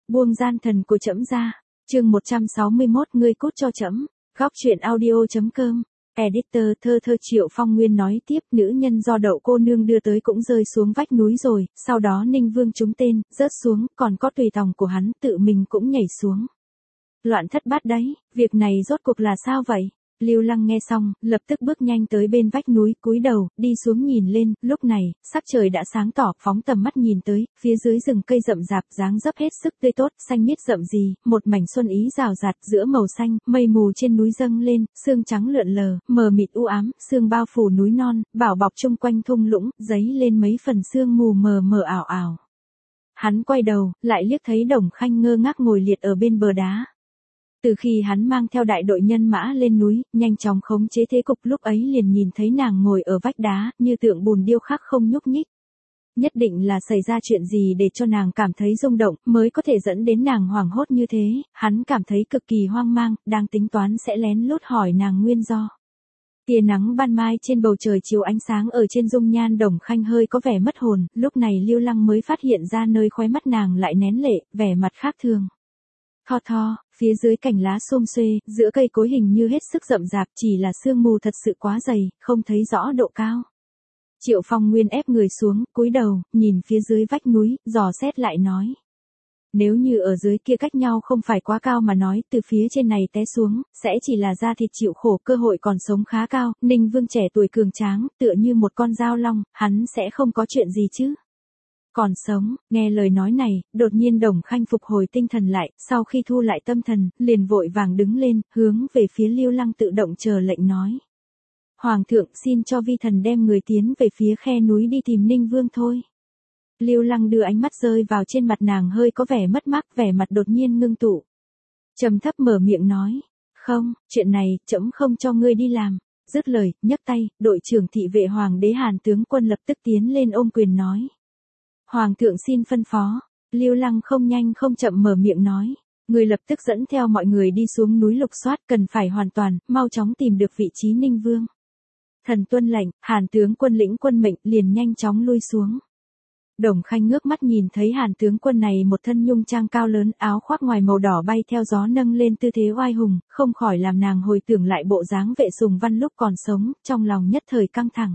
Buông gian thần của trẫm ra. Chương 161 ngươi cút cho trẫm. Góc truyện audio.com. Editor thơ Triệu Phong Nguyên nói tiếp, nữ nhân do Đậu cô nương đưa tới cũng rơi xuống vách núi rồi, sau đó Ninh Vương trúng tên, rớt xuống, còn có tùy tòng của hắn tự mình cũng nhảy xuống. Loạn thất bát đấy, việc này rốt cuộc là sao vậy? Lưu Lăng nghe xong, lập tức bước nhanh tới bên vách núi, cúi đầu, đi xuống nhìn lên, lúc này, sắc trời đã sáng tỏ, phóng tầm mắt nhìn tới, phía dưới rừng cây rậm rạp, dáng dấp hết sức tươi tốt, xanh miết rậm rì, một mảnh xuân ý rào rạt, giữa màu xanh, mây mù trên núi dâng lên, sương trắng lượn lờ, mờ mịt u ám, sương bao phủ núi non, bảo bọc chung quanh thung lũng, dấy lên mấy phần sương mù mờ mờ ảo ảo. Hắn quay đầu, lại liếc thấy Đồng Khanh ngơ ngác ngồi liệt ở bên bờ đá. Từ khi hắn mang theo đại đội nhân mã lên núi, nhanh chóng khống chế thế cục, lúc ấy liền nhìn thấy nàng ngồi ở vách đá, như tượng bùn điêu khắc không nhúc nhích. Nhất định là xảy ra chuyện gì để cho nàng cảm thấy rung động, mới có thể dẫn đến nàng hoảng hốt như thế, hắn cảm thấy cực kỳ hoang mang, đang tính toán sẽ lén lút hỏi nàng nguyên do. Tia nắng ban mai trên bầu trời chiếu ánh sáng ở trên dung nhan Đồng Khanh hơi có vẻ mất hồn, lúc này Lưu Lăng mới phát hiện ra nơi khóe mắt nàng lại nén lệ, vẻ mặt khác thường. Tho, phía dưới cành lá xum xuê, giữa cây cối hình như hết sức rậm rạp, chỉ là sương mù thật sự quá dày, không thấy rõ độ cao. Triệu Phong Nguyên ép người xuống, cúi đầu, nhìn phía dưới vách núi, dò xét lại nói. Nếu như ở dưới kia cách nhau không phải quá cao mà nói, từ phía trên này té xuống, sẽ chỉ là da thịt chịu khổ, cơ hội còn sống khá cao. Ninh Vương trẻ tuổi cường tráng, tựa như một con dao long, hắn sẽ không có chuyện gì chứ. Còn sống, nghe lời nói này, đột nhiên Đồng Khanh phục hồi tinh thần lại, sau khi thu lại tâm thần, liền vội vàng đứng lên, hướng về phía Lưu Lăng tự động chờ lệnh nói. Hoàng thượng xin cho vi thần đem người tiến về phía khe núi đi tìm Ninh Vương thôi. Lưu Lăng đưa ánh mắt rơi vào trên mặt nàng, hơi có vẻ mất mát, vẻ mặt đột nhiên ngưng tụ. Trầm thấp mở miệng nói, không, chuyện này, trẫm không cho ngươi đi làm. Dứt lời, nhấc tay, đội trưởng thị vệ Hoàng đế Hàn tướng quân lập tức tiến lên ôm quyền nói. Hoàng thượng xin phân phó. Lưu Lăng không nhanh không chậm mở miệng nói. Người lập tức dẫn theo mọi người đi xuống núi lục soát, cần phải hoàn toàn, mau chóng tìm được vị trí Ninh Vương. Thần tuân lệnh, Hàn tướng quân lĩnh quân mệnh, liền nhanh chóng lui xuống. Đồng Khanh ngước mắt nhìn thấy Hàn tướng quân này một thân nhung trang cao lớn, áo khoác ngoài màu đỏ bay theo gió nâng lên tư thế oai hùng, không khỏi làm nàng hồi tưởng lại bộ dáng Vệ Sùng Văn lúc còn sống, trong lòng nhất thời căng thẳng.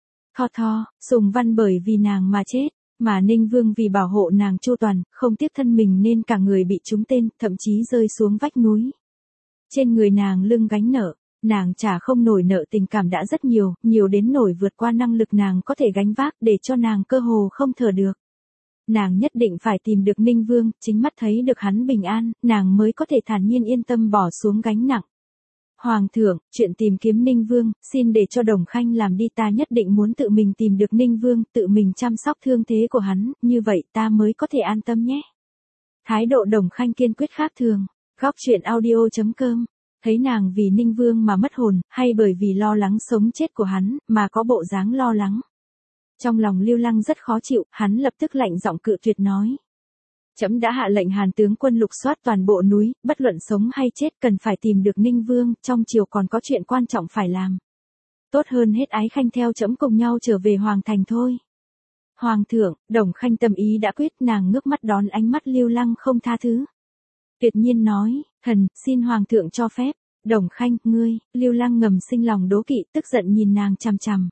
Tho, Sùng Văn bởi vì nàng mà chết. Mà Ninh Vương vì bảo hộ nàng chu toàn, không tiếc thân mình nên cả người bị trúng tên, thậm chí rơi xuống vách núi. Trên người nàng lưng gánh nợ, nàng trả không nổi nợ tình cảm đã rất nhiều, nhiều đến nổi vượt qua năng lực nàng có thể gánh vác, để cho nàng cơ hồ không thở được. Nàng nhất định phải tìm được Ninh Vương, chính mắt thấy được hắn bình an, nàng mới có thể thản nhiên yên tâm bỏ xuống gánh nặng. Hoàng thượng, chuyện tìm kiếm Ninh Vương, xin để cho Đồng Khanh làm đi, ta nhất định muốn tự mình tìm được Ninh Vương, tự mình chăm sóc thương thế của hắn, như vậy ta mới có thể an tâm nhé. Thái độ Đồng Khanh kiên quyết khác thường. Góc truyện audio.com. Thấy nàng vì Ninh Vương mà mất hồn, hay bởi vì lo lắng sống chết của hắn, mà có bộ dáng lo lắng. Trong lòng Lưu Lăng rất khó chịu, hắn lập tức lạnh giọng cự tuyệt nói. Trẫm đã hạ lệnh Hàn tướng quân lục soát toàn bộ núi, bất luận sống hay chết cần phải tìm được Ninh Vương, trong triều còn có chuyện quan trọng phải làm. Tốt hơn hết Ái Khanh theo trẫm cùng nhau trở về Hoàng thành thôi. Hoàng thượng, Đồng Khanh tâm ý đã quyết, nàng ngước mắt đón ánh mắt Lưu Lăng không tha thứ. Tuyệt nhiên nói, thần, xin Hoàng thượng cho phép. Đồng Khanh, ngươi, Lưu Lăng ngầm sinh lòng đố kỵ, tức giận nhìn nàng chằm chằm.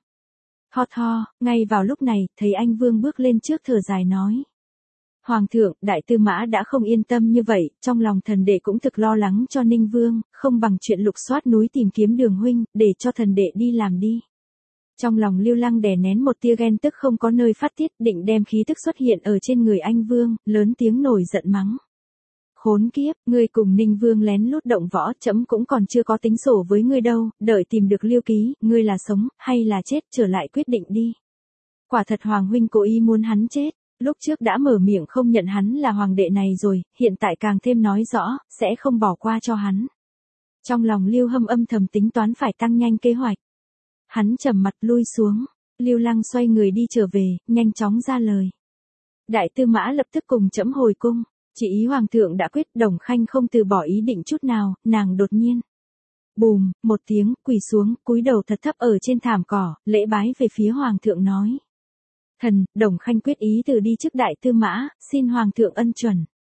Tho, ngay vào lúc này, thấy anh Vương bước lên trước thở dài nói. Hoàng thượng, đại tư mã đã không yên tâm như vậy, trong lòng thần đệ cũng thực lo lắng cho Ninh Vương, không bằng chuyện lục soát núi tìm kiếm Đường huynh, để cho thần đệ đi làm đi. Trong lòng Lưu Lăng đè nén một tia ghen tức không có nơi phát tiết, định đem khí tức xuất hiện ở trên người anh Vương, lớn tiếng nổi giận mắng. Khốn kiếp, ngươi cùng Ninh Vương lén lút động võ, trẫm cũng còn chưa có tính sổ với ngươi đâu, đợi tìm được Lưu Ký, ngươi là sống, hay là chết, trở lại quyết định đi. Quả thật Hoàng huynh cố ý muốn hắn chết. Lúc trước đã mở miệng không nhận hắn là hoàng đệ này rồi, hiện tại càng thêm nói rõ, sẽ không bỏ qua cho hắn. Trong lòng Lưu Hâm âm thầm tính toán phải tăng nhanh kế hoạch. Hắn trầm mặt lui xuống, Lưu Lăng xoay người đi trở về, nhanh chóng ra lời. Đại tư mã lập tức cùng trẫm hồi cung, chỉ ý Hoàng thượng đã quyết. Đồng Khanh không từ bỏ ý định chút nào, nàng đột nhiên. Bùm, một tiếng, quỳ xuống, cúi đầu thật thấp ở trên thảm cỏ, lễ bái về phía Hoàng thượng nói. Thần, Đồng Khanh quyết ý từ đi trước đại tư mã, xin Hoàng thượng ân chuẩn.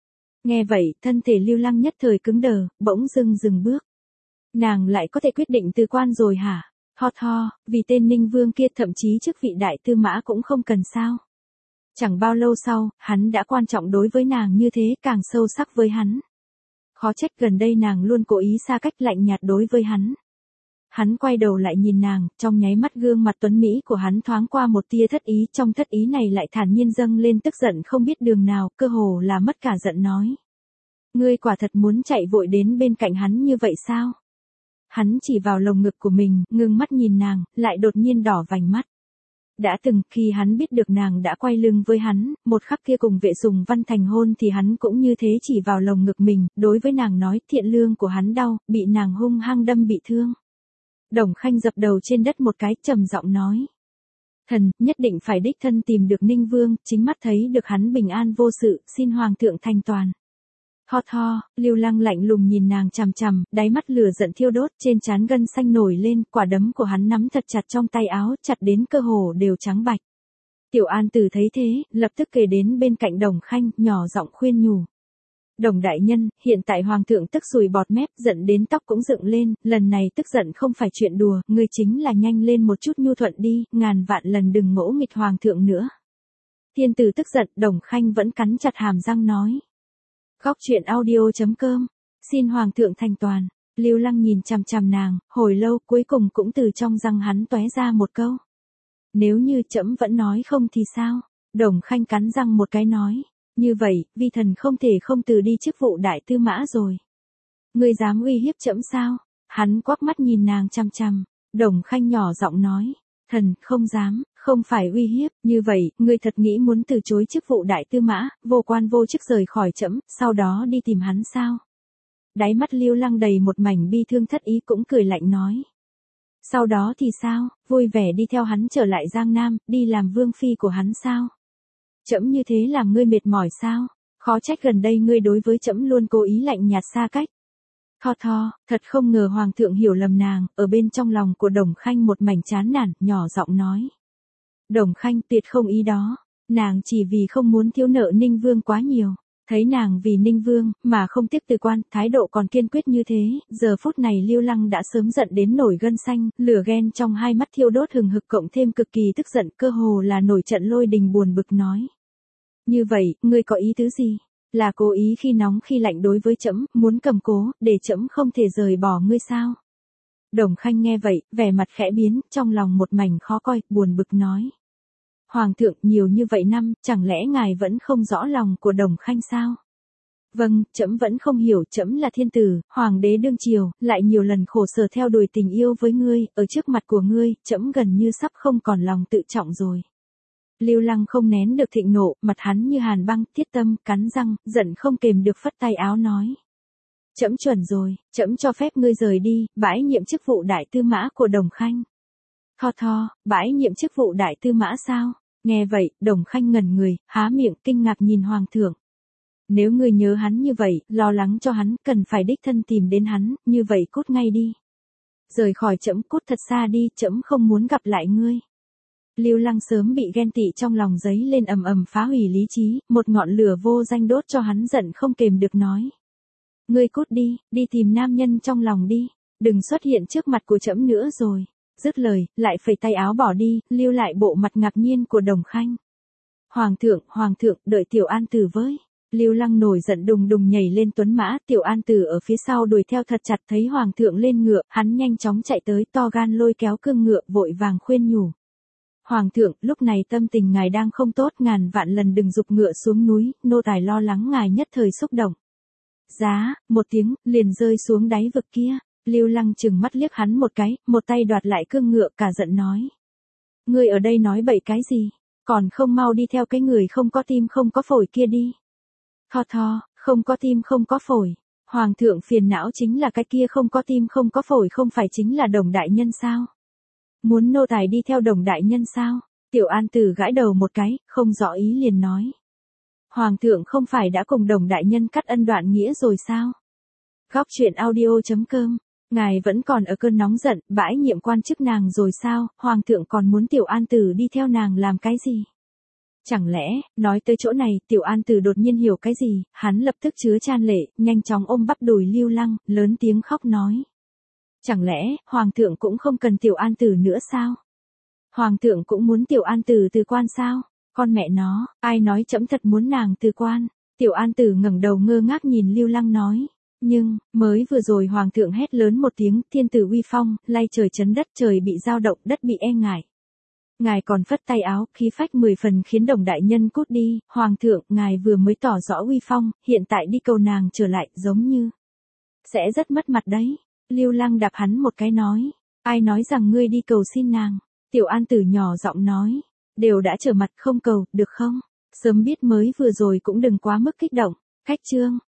Nghe vậy, thân thể Lưu Lăng nhất thời cứng đờ, bỗng dưng dừng bước. Nàng lại có thể quyết định từ quan rồi hả? Ho, vì tên Ninh Vương kia thậm chí chức vị đại tư mã cũng không cần sao. Chẳng bao lâu sau, hắn đã quan trọng đối với nàng như thế, càng sâu sắc với hắn. Khó trách gần đây nàng luôn cố ý xa cách lạnh nhạt đối với hắn. Hắn quay đầu lại nhìn nàng, trong nháy mắt gương mặt tuấn Mỹ của hắn thoáng qua một tia thất ý, trong thất ý này lại thản nhiên dâng lên tức giận không biết đường nào, cơ hồ là mất cả giận nói. Ngươi quả thật muốn chạy vội đến bên cạnh hắn như vậy sao? Hắn chỉ vào lồng ngực của mình, ngưng mắt nhìn nàng, lại đột nhiên đỏ vành mắt. Đã từng khi hắn biết được nàng đã quay lưng với hắn, một khắc kia cùng Vệ Sùng Văn thành hôn thì hắn cũng như thế chỉ vào lồng ngực mình, đối với nàng nói thiện lương của hắn đau, bị nàng hung hăng đâm bị thương. Đồng Khanh dập đầu trên đất một cái trầm giọng nói. Thần, nhất định phải đích thân tìm được Ninh Vương, chính mắt thấy được hắn bình an vô sự, xin Hoàng thượng thành toàn. Ho, Lưu Lăng lạnh lùng nhìn nàng chằm chằm, đáy mắt lửa giận thiêu đốt, trên trán gân xanh nổi lên, quả đấm của hắn nắm thật chặt trong tay áo, chặt đến cơ hồ đều trắng bạch. Tiểu An Tử thấy thế, lập tức kề đến bên cạnh Đồng Khanh, nhỏ giọng khuyên nhủ. Đồng đại nhân, hiện tại Hoàng thượng tức sùi bọt mép, giận đến tóc cũng dựng lên, lần này tức giận không phải chuyện đùa, ngươi chính là nhanh lên một chút nhu thuận đi, ngàn vạn lần đừng ngỗ nghịch Hoàng thượng nữa. Thiên tử tức giận, Đồng Khanh vẫn cắn chặt hàm răng nói. Góc truyện audio.com, xin Hoàng thượng thành toàn. Lưu Lăng nhìn chằm chằm nàng, hồi lâu cuối cùng cũng từ trong răng hắn tóe ra một câu. Nếu như trẫm vẫn nói không thì sao? Đồng Khanh cắn răng một cái nói. Như vậy, vi thần không thể không từ đi chức vụ đại tư mã rồi. Ngươi dám uy hiếp trẫm sao? Hắn quắc mắt nhìn nàng chằm chằm. Đồng Khanh nhỏ giọng nói. Thần, không dám, không phải uy hiếp, như vậy, ngươi thật nghĩ muốn từ chối chức vụ đại tư mã, vô quan vô chức rời khỏi trẫm, sau đó đi tìm hắn sao? Đáy mắt Lưu Lăng đầy một mảnh bi thương thất ý cũng cười lạnh nói. Sau đó thì sao, vui vẻ đi theo hắn trở lại Giang Nam, đi làm vương phi của hắn sao? Trẫm như thế làm ngươi mệt mỏi sao? Khó trách gần đây ngươi đối với trẫm luôn cố ý lạnh nhạt xa cách. Ho, thật không ngờ Hoàng thượng hiểu lầm nàng, ở bên trong lòng của Đồng Khanh một mảnh chán nản, nhỏ giọng nói. Đồng Khanh tuyệt không ý đó, nàng chỉ vì không muốn thiếu nợ Ninh Vương quá nhiều. Thấy nàng vì Ninh Vương, mà không tiếc từ quan, thái độ còn kiên quyết như thế, giờ phút này Lưu Lăng đã sớm giận đến nổi gân xanh, lửa ghen trong hai mắt thiêu đốt hừng hực cộng thêm cực kỳ tức giận, cơ hồ là nổi trận lôi đình buồn bực nói. Như vậy, ngươi có ý tứ gì? Là cố ý khi nóng khi lạnh đối với trẫm, muốn cầm cố, để trẫm không thể rời bỏ ngươi sao? Đồng Khanh nghe vậy, vẻ mặt khẽ biến, trong lòng một mảnh khó coi, buồn bực nói. Hoàng thượng nhiều như vậy năm, chẳng lẽ ngài vẫn không rõ lòng của Đồng Khanh sao? Vâng, trẫm vẫn không hiểu, trẫm là thiên tử, hoàng đế đương triều, lại nhiều lần khổ sở theo đuổi tình yêu với ngươi, ở trước mặt của ngươi, trẫm gần như sắp không còn lòng tự trọng rồi. Lưu Lăng không nén được thịnh nộ, mặt hắn như hàn băng, thiết tâm, cắn răng, giận không kềm được phất tay áo nói. Trẫm chuẩn rồi, trẫm cho phép ngươi rời đi, bãi nhiệm chức vụ đại tư mã của Đồng Khanh. Ho, bãi nhiệm chức vụ đại tư mã sao? Nghe vậy, Đồng Khanh ngẩn người, há miệng kinh ngạc nhìn Hoàng thượng. Nếu ngươi nhớ hắn như vậy, lo lắng cho hắn, cần phải đích thân tìm đến hắn, như vậy cút ngay đi. Rời khỏi trẫm, cút thật xa đi, trẫm không muốn gặp lại ngươi. Lưu Lăng sớm bị ghen tị trong lòng giấy lên ầm ầm phá hủy lý trí, một ngọn lửa vô danh đốt cho hắn giận không kềm được nói. Ngươi cút đi, đi tìm nam nhân trong lòng đi, đừng xuất hiện trước mặt của trẫm nữa rồi. Dứt lời, lại phẩy tay áo bỏ đi, lưu lại bộ mặt ngạc nhiên của Đồng Khanh. Hoàng thượng, đợi Tiểu An Tử với. Lưu Lăng nổi giận đùng đùng nhảy lên tuấn mã, Tiểu An Tử ở phía sau đuổi theo thật chặt, thấy Hoàng thượng lên ngựa, hắn nhanh chóng chạy tới, to gan lôi kéo cương ngựa, vội vàng khuyên nhủ. Hoàng thượng, lúc này tâm tình ngài đang không tốt, ngàn vạn lần đừng giục ngựa xuống núi, nô tài lo lắng ngài nhất thời xúc động. Giá, một tiếng, liền rơi xuống đáy vực kia. Lưu Lăng chừng mắt liếc hắn một cái, một tay đoạt lại cương ngựa, cả giận nói. Ngươi ở đây nói bậy cái gì? Còn không mau đi theo cái người không có tim không có phổi kia đi. Ho, không có tim không có phổi. Hoàng thượng phiền não chính là cái kia không có tim không có phổi, không phải chính là Đồng đại nhân sao? Muốn nô tài đi theo Đồng đại nhân sao? Tiểu An Tử gãi đầu một cái, không rõ ý liền nói. Hoàng thượng không phải đã cùng Đồng đại nhân cắt ân đoạn nghĩa rồi sao? Góc truyện audio.com, ngài vẫn còn ở cơn nóng giận, bãi nhiệm quan chức nàng rồi sao? Hoàng thượng còn muốn Tiểu An Tử đi theo nàng làm cái gì? Chẳng lẽ, nói tới chỗ này, Tiểu An Tử đột nhiên hiểu cái gì, hắn lập tức chứa chan lệ, nhanh chóng ôm bắp đùi Lưu Lăng, lớn tiếng khóc nói. Chẳng lẽ, Hoàng thượng cũng không cần Tiểu An Tử nữa sao? Hoàng thượng cũng muốn Tiểu An Tử từ quan sao? Con mẹ nó, ai nói trẫm thật muốn nàng từ quan? Tiểu An Tử ngẩng đầu ngơ ngác nhìn Lưu Lăng nói. Nhưng, mới vừa rồi Hoàng thượng hét lớn một tiếng, thiên tử uy phong, lay trời chấn đất, trời bị dao động, đất bị e ngại. Ngài còn phất tay áo, khí phách 10 phần khiến Đồng đại nhân cút đi, Hoàng thượng, ngài vừa mới tỏ rõ uy phong, hiện tại đi cầu nàng trở lại, giống như sẽ rất mất mặt đấy. Lưu Lăng đạp hắn một cái nói, ai nói rằng ngươi đi cầu xin nàng? Tiểu An Tử nhỏ giọng nói, đều đã trở mặt không cầu, được không? Sớm biết mới vừa rồi cũng đừng quá mức kích động. Khách chương